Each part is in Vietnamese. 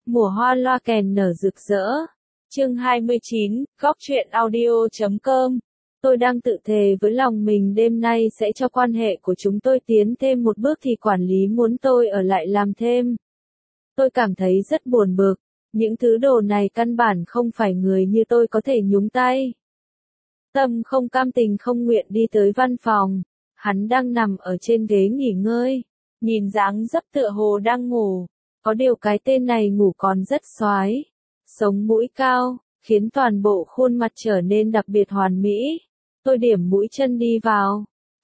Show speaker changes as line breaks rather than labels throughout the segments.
Mùa hoa loa kèn nở rực rỡ. Chương 29, góc truyện audio.com. Tôi đang tự thề với lòng mình đêm nay sẽ cho quan hệ của chúng tôi tiến thêm một bước thì quản lý muốn tôi ở lại làm thêm. Tôi cảm thấy rất buồn bực, những thứ đồ này căn bản không phải người như tôi có thể nhúng tay. Tâm không cam tình không nguyện đi tới văn phòng, hắn đang nằm ở trên ghế nghỉ ngơi, nhìn dáng dấp tựa hồ đang ngủ. Có điều cái tên này ngủ còn rất xoái, sống mũi cao, khiến toàn bộ khuôn mặt trở nên đặc biệt hoàn mỹ. Tôi điểm mũi chân đi vào.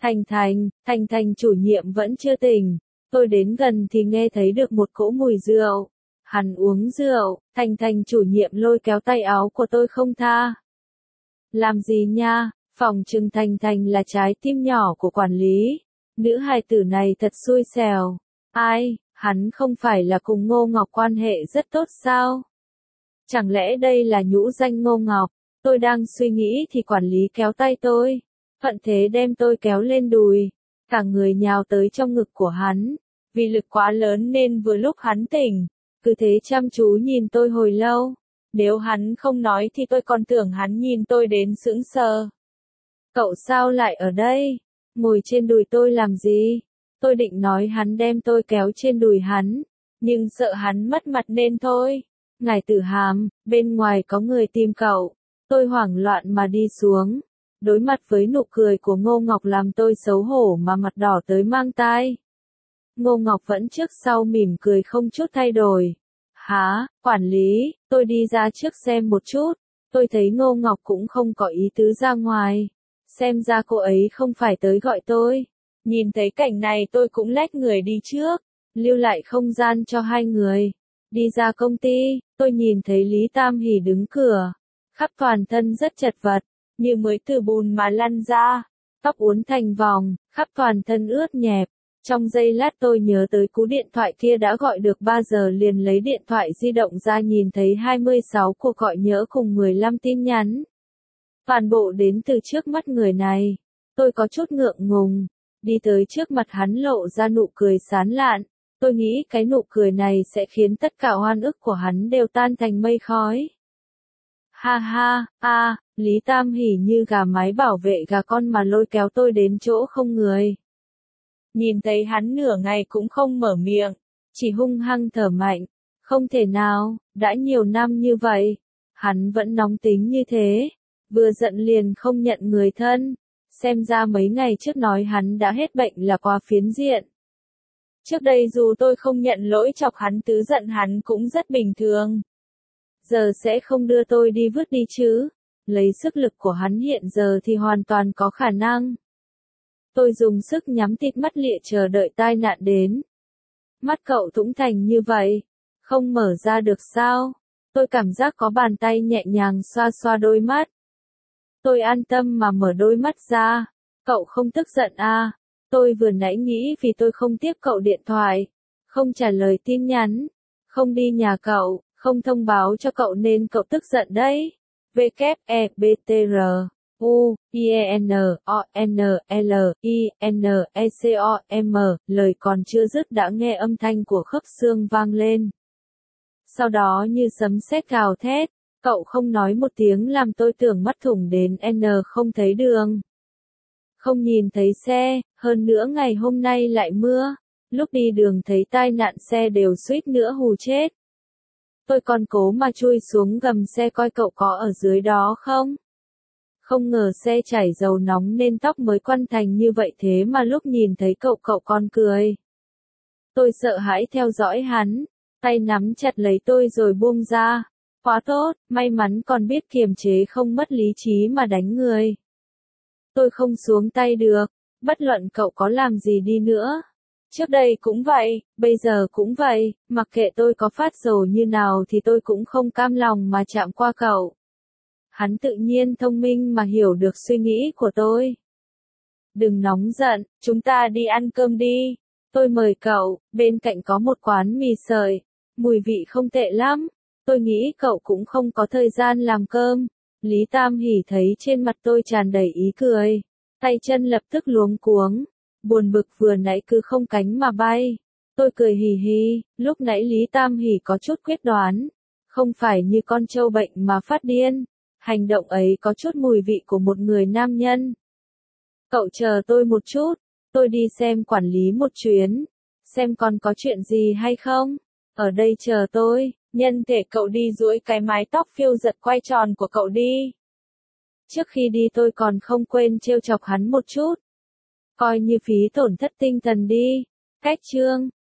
Thành chủ nhiệm vẫn chưa tỉnh. Tôi đến gần thì nghe thấy được một cỗ mùi rượu. Hắn uống rượu, Thành chủ nhiệm lôi kéo tay áo của tôi không tha. Làm gì nha, phòng trừng Thành là trái tim nhỏ của quản lý. Nữ hài tử này thật xui xẻo. Ai? Hắn không phải là cùng Ngô Ngọc quan hệ rất tốt sao? Chẳng lẽ đây là nhũ danh Ngô Ngọc? Tôi đang suy nghĩ thì quản lý kéo tay tôi. Thuận thế đem tôi kéo lên đùi. Cả người nhào tới trong ngực của hắn. Vì lực quá lớn nên vừa lúc hắn tỉnh. Cứ thế chăm chú nhìn tôi hồi lâu. Nếu hắn không nói thì tôi còn tưởng hắn nhìn tôi đến sững sờ. Cậu sao lại ở đây? Ngồi trên đùi tôi làm gì? Tôi định nói hắn đem tôi kéo trên đùi hắn, nhưng sợ hắn mất mặt nên thôi. Ngài Tử Hàm, bên ngoài có người tìm cậu. Tôi hoảng loạn mà đi xuống. Đối mặt với nụ cười của Ngô Ngọc làm tôi xấu hổ mà mặt đỏ tới mang tai. Ngô Ngọc vẫn trước sau mỉm cười không chút thay đổi. Hả, quản lý, tôi đi ra trước xem một chút. Tôi thấy Ngô Ngọc cũng không có ý tứ ra ngoài. Xem ra cô ấy không phải tới gọi tôi. Nhìn thấy cảnh này tôi cũng lách người đi trước, lưu lại không gian cho hai người. Đi ra công ty, tôi nhìn thấy Lý Tam Hỷ đứng cửa, khắp toàn thân rất chật vật, như mới từ bùn mà lăn ra, tóc uốn thành vòng, khắp toàn thân ướt nhẹp. Trong giây lát tôi nhớ tới cú điện thoại kia đã gọi được 3 giờ liền lấy điện thoại di động ra nhìn thấy 26 cuộc gọi nhỡ cùng 15 tin nhắn. Toàn bộ đến từ trước mắt người này. Tôi có chút ngượng ngùng. Đi tới trước mặt hắn lộ ra nụ cười sán lạn. Tôi nghĩ cái nụ cười này sẽ khiến tất cả oan ức của hắn đều tan thành mây khói. Ha ha, Lý Tam Hỷ như gà mái bảo vệ gà con mà lôi kéo tôi đến chỗ không người. Nhìn thấy hắn nửa ngày cũng không mở miệng, chỉ hung hăng thở mạnh. Không thể nào, đã nhiều năm như vậy, hắn vẫn nóng tính như thế, vừa giận liền không nhận người thân. Xem ra mấy ngày trước nói hắn đã hết bệnh là quá phiến diện. Trước đây dù tôi không nhận lỗi chọc hắn tứ giận hắn cũng rất bình thường. Giờ sẽ không đưa tôi đi vứt đi chứ. Lấy sức lực của hắn hiện giờ thì hoàn toàn có khả năng. Tôi dùng sức nhắm tịt mắt lịa chờ đợi tai nạn đến. Mắt cậu thủng thành như vậy, không mở ra được sao? Tôi cảm giác có bàn tay nhẹ nhàng xoa xoa đôi mắt. Tôi an tâm mà mở đôi mắt ra. Cậu không tức giận à? Tôi vừa nãy nghĩ vì tôi không tiếp cậu điện thoại, không trả lời tin nhắn, không đi nhà cậu, không thông báo cho cậu nên cậu tức giận đấy. W-E-B-T-R U-I-E-N-O-N-L-I-N-E-C-O-M. Lời còn chưa dứt đã nghe âm thanh của khớp xương vang lên. Sau đó như sấm sét gào thét, cậu không nói một tiếng làm tôi tưởng mắt thủng đến N không thấy đường. Không nhìn thấy xe, hơn nữa ngày hôm nay lại mưa, lúc đi đường thấy tai nạn xe đều suýt nữa hù chết. Tôi còn cố mà chui xuống gầm xe coi cậu có ở dưới đó không. Không ngờ xe chảy dầu nóng nên tóc mới quăn thành như vậy thế mà lúc nhìn thấy cậu còn cười. Tôi sợ hãi theo dõi hắn, tay nắm chặt lấy tôi rồi buông ra. Quá tốt, may mắn còn biết kiềm chế không mất lý trí mà đánh người. Tôi không xuống tay được, bất luận cậu có làm gì đi nữa. Trước đây cũng vậy, bây giờ cũng vậy, mặc kệ tôi có phát rồ như nào thì tôi cũng không cam lòng mà chạm qua cậu. Hắn tự nhiên thông minh mà hiểu được suy nghĩ của tôi. Đừng nóng giận, chúng ta đi ăn cơm đi. Tôi mời cậu, bên cạnh có một quán mì sợi, mùi vị không tệ lắm. Tôi nghĩ cậu cũng không có thời gian làm cơm. Lý Tam Hỷ thấy trên mặt tôi tràn đầy ý cười, tay chân lập tức luống cuống, buồn bực vừa nãy cứ không cánh mà bay. Tôi cười hì hì, lúc nãy Lý Tam Hỷ có chút quyết đoán. Không phải như con trâu bệnh mà phát điên. Hành động ấy có chút mùi vị của một người nam nhân. Cậu chờ tôi một chút, tôi đi xem quản lý một chuyến. Xem còn có chuyện gì hay không. Ở đây chờ tôi, nhân thể cậu đi duỗi cái mái tóc phiêu giật quay tròn của cậu đi. Trước khi đi tôi còn không quên trêu chọc hắn một chút. Coi như phí tổn thất tinh thần đi. Cách chương